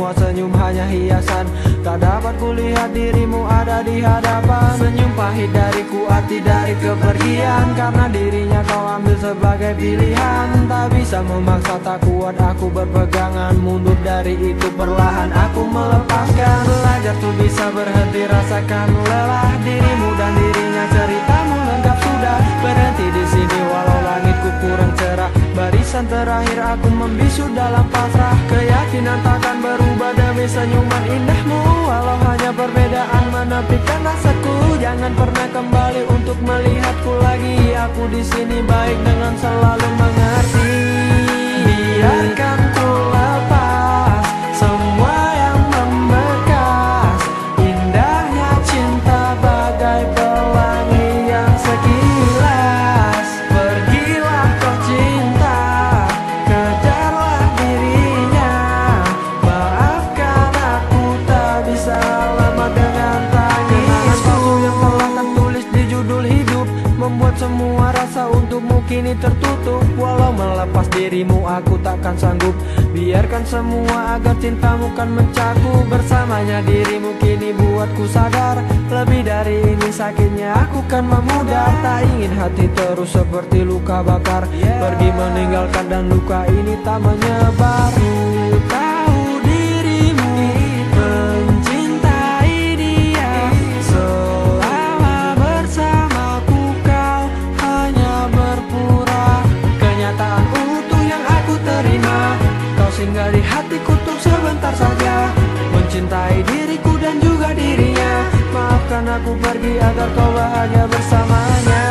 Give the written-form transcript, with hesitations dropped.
semua senyum hanya hiasan. Tak dapat kulihat dirimu ada di hadapan. Senyum pahit dariku, arti dari kepergian, karena dirinya kau ambil sebagai pilihan. Tak bisa memaksa, tak kuat aku berpegangan. Mundur dari itu perlahan aku melepaskan. Belajar tuh bisa berhenti, rasakan lelah. Dirimu dan dirinya ceritamu lengkap sudah. Berhenti di sini walau langitku kurang cerah. Barisan terakhir aku membisu dalam pasrah. Keyakinan takkan berubah demi senyuman indahmu. Walau hanya perbedaan menepikan rasaku. Jangan pernah kembali untuk melihatku lagi. Aku di sini baik dengan selalu mengerti. Biarkan ku lepas semua yang membekas. Indahnya cinta bagai pelangi yang sekilas. Pergilah kau cinta, kejarlah dirinya. Maafkan aku tak bisa lama dengan tangisku. Yang telah tertulis di judul hidup membuat semua rasa untukmu kini tertutup. Walau melepas dirimu aku takkan sanggup. Biarkan semua agar cintamu kan mencakup. Bersamanya dirimu kini buatku sadar. Lebih dari ini sakitnya aku kan memudar. Tak ingin hati terus seperti luka bakar. Pergi meninggalkan dan luka ini tak menyebar. Ku tahu dirimu mencintai dia. Selama bersamaku kau hanya berpura. Kenyataan utuh yang aku terima. Kau singgah di hatiku untuk sebentar saja. Mencintai diriku dan juga dirinya. Maafkan aku pergi agar kau bahagia bersamanya.